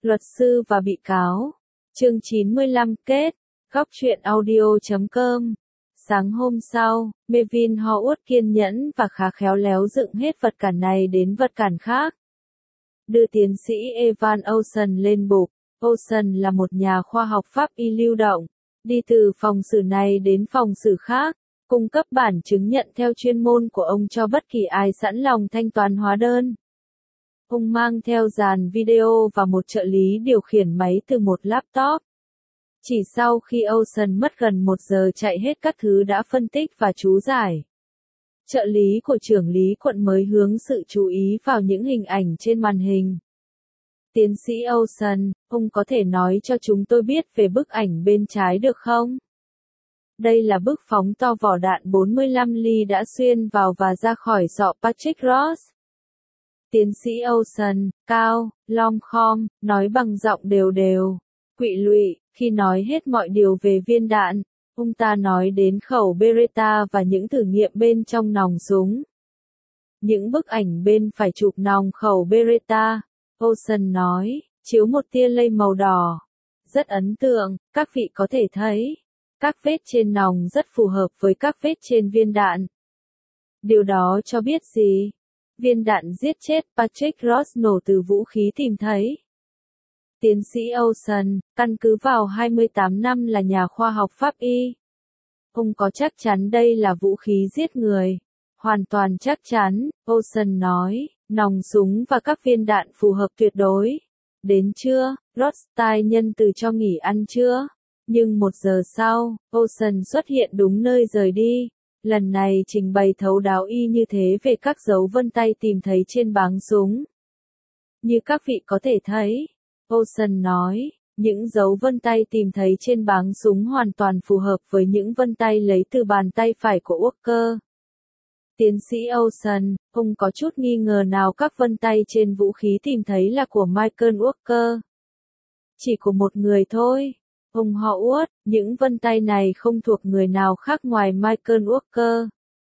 Luật sư và bị cáo. Chương 95 kết. Góc truyện audio.com. Sáng hôm sau, Melvin Howard kiên nhẫn và khá khéo léo dựng hết vật cản này đến vật cản khác. Đưa tiến sĩ Evan Olsen lên bục. Olsen là một nhà khoa học pháp y lưu động, đi từ phòng xử này đến phòng xử khác, cung cấp bản chứng nhận theo chuyên môn của ông cho bất kỳ ai sẵn lòng thanh toán hóa đơn. Ông mang theo dàn video và một trợ lý điều khiển máy từ một laptop. Chỉ sau khi Olsen mất gần 1 giờ chạy hết các thứ đã phân tích và chú giải, trợ lý của trưởng lý quận mới hướng sự chú ý vào những hình ảnh trên màn hình. Tiến sĩ Olsen, ông có thể nói cho chúng tôi biết về bức ảnh bên trái được không? Đây là bức phóng to vỏ đạn 45 ly đã xuyên vào và ra khỏi sọ Patrick Ross. Tiến sĩ Olsen, cao, lom khom, nói bằng giọng đều đều, quỵ lụy, khi nói hết mọi điều về viên đạn, ông ta nói đến khẩu Beretta và những thử nghiệm bên trong nòng súng. Những bức ảnh bên phải chụp nòng khẩu Beretta, Olsen nói, chiếu một tia lây màu đỏ. Rất ấn tượng, các vị có thể thấy, các vết trên nòng rất phù hợp với các vết trên viên đạn. Điều đó cho biết gì? Viên đạn giết chết Patrick Ross nổ từ vũ khí tìm thấy. Tiến sĩ Olsen, căn cứ vào 28 năm là nhà khoa học pháp y, ông có chắc chắn đây là vũ khí giết người? Hoàn toàn chắc chắn, Olsen nói, nòng súng và các viên đạn phù hợp tuyệt đối. Đến trưa, Rothstein nhân từ cho nghỉ ăn trưa. Nhưng 1 giờ sau, Olsen xuất hiện đúng nơi rời đi. Lần này trình bày thấu đáo y như thế về các dấu vân tay tìm thấy trên báng súng. Như các vị có thể thấy, Olsen nói, những dấu vân tay tìm thấy trên báng súng hoàn toàn phù hợp với những vân tay lấy từ bàn tay phải của Walker. Tiến sĩ Olsen, ông có chút nghi ngờ nào các vân tay trên vũ khí tìm thấy là của Michael Walker? Chỉ của một người thôi. Ông Howard, những vân tay này không thuộc người nào khác ngoài Michael Walker.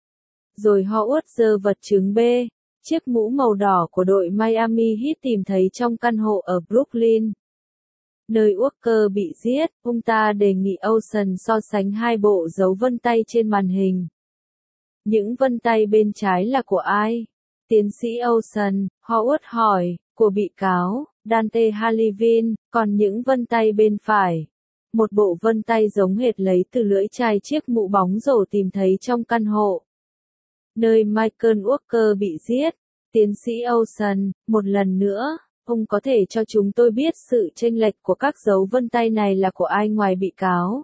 Rồi Howard giơ vật chứng B, chiếc mũ màu đỏ của đội Miami Heat tìm thấy trong căn hộ ở Brooklyn, nơi Walker bị giết. Ông ta đề nghị Olsen so sánh hai bộ dấu vân tay trên màn hình. Những vân tay bên trái là của ai? Tiến sĩ Olsen, Howard hỏi, của bị cáo, Dante Halivin, còn những vân tay bên phải. Một bộ vân tay giống hệt lấy từ lưỡi chai chiếc mũ bóng rổ tìm thấy trong căn hộ, nơi Michael Walker bị giết. Tiến sĩ Olsen, một lần nữa, ông có thể cho chúng tôi biết sự chênh lệch của các dấu vân tay này là của ai ngoài bị cáo?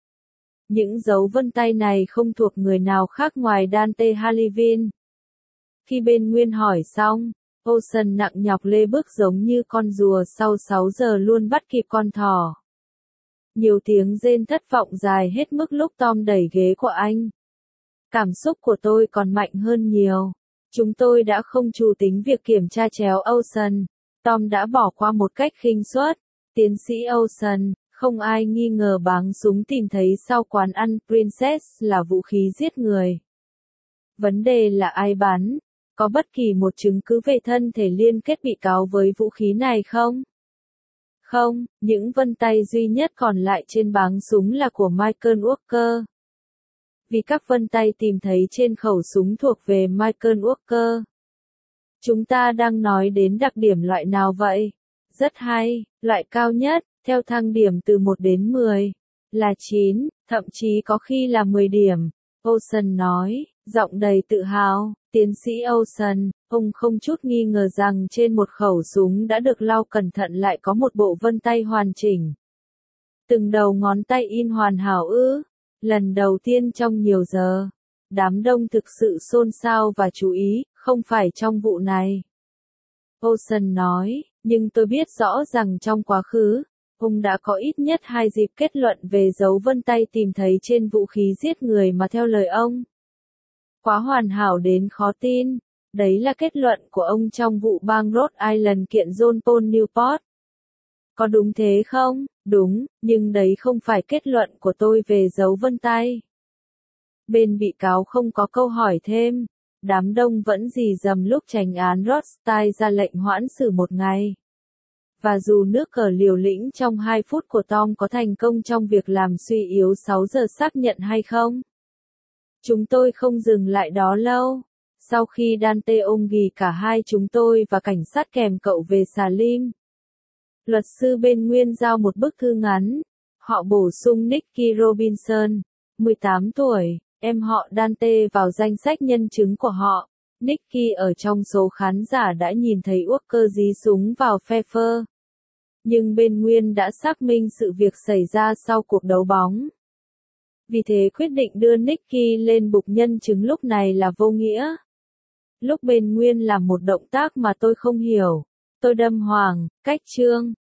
Những dấu vân tay này không thuộc người nào khác ngoài Dante Halivin. Khi bên nguyên hỏi xong, Olsen nặng nhọc lê bước giống như con rùa sau 6 giờ luôn bắt kịp con thỏ. Nhiều tiếng rên thất vọng dài hết mức lúc Tom đẩy ghế của anh. Cảm xúc của tôi còn mạnh hơn nhiều. Chúng tôi đã không chủ tính việc kiểm tra chéo Olsen. Tom đã bỏ qua một cách khinh suất. Tiến sĩ Olsen, không ai nghi ngờ báng súng tìm thấy sau quán ăn Princess là vũ khí giết người. Vấn đề là ai bắn? Có bất kỳ một chứng cứ về thân thể liên kết bị cáo với vũ khí này không? Không, những vân tay duy nhất còn lại trên báng súng là của Michael Walker. Vì các vân tay tìm thấy trên khẩu súng thuộc về Michael Walker. Chúng ta đang nói đến đặc điểm loại nào vậy? Rất hay, loại cao nhất, theo thang điểm từ 1 đến 10, là 9, thậm chí có khi là 10 điểm. Olsen nói, giọng đầy tự hào. Tiến sĩ Olsen, ông không chút nghi ngờ rằng trên một khẩu súng đã được lau cẩn thận lại có một bộ vân tay hoàn chỉnh. Từng đầu ngón tay in hoàn hảo ư? Lần đầu tiên trong nhiều giờ. Đám đông thực sự xôn xao và chú ý, không phải trong vụ này. Olsen nói, nhưng tôi biết rõ rằng trong quá khứ, ông đã có ít nhất 2 dịp kết luận về dấu vân tay tìm thấy trên vũ khí giết người mà theo lời ông, quá hoàn hảo đến khó tin. Đấy là kết luận của ông trong vụ bang Rhode Island kiện John Paul Newport. Có đúng thế không? Đúng, nhưng đấy không phải kết luận của tôi về dấu vân tay. Bên bị cáo không có câu hỏi thêm. Đám đông vẫn rì rầm lúc chánh án Rothstein ra lệnh hoãn xử 1 ngày. Và dù nước cờ liều lĩnh trong 2 phút của Tom có thành công trong việc làm suy yếu 6 giờ xác nhận hay không? Chúng tôi không dừng lại đó lâu. Sau khi Dante ôm ghì cả hai chúng tôi và cảnh sát kèm cậu về Salim, luật sư bên Nguyên giao một bức thư ngắn. Họ bổ sung Nicky Robinson, 18 tuổi, em họ Dante vào danh sách nhân chứng của họ. Nicky ở trong số khán giả đã nhìn thấy Walker dí súng vào Pfeiffer. Nhưng bên Nguyên đã xác minh sự việc xảy ra sau cuộc đấu bóng. Vì thế quyết định đưa Nicky lên bục nhân chứng lúc này là vô nghĩa. Lúc bên Nguyên làm một động tác mà tôi không hiểu. Tôi đâm Hoàng, cách chương.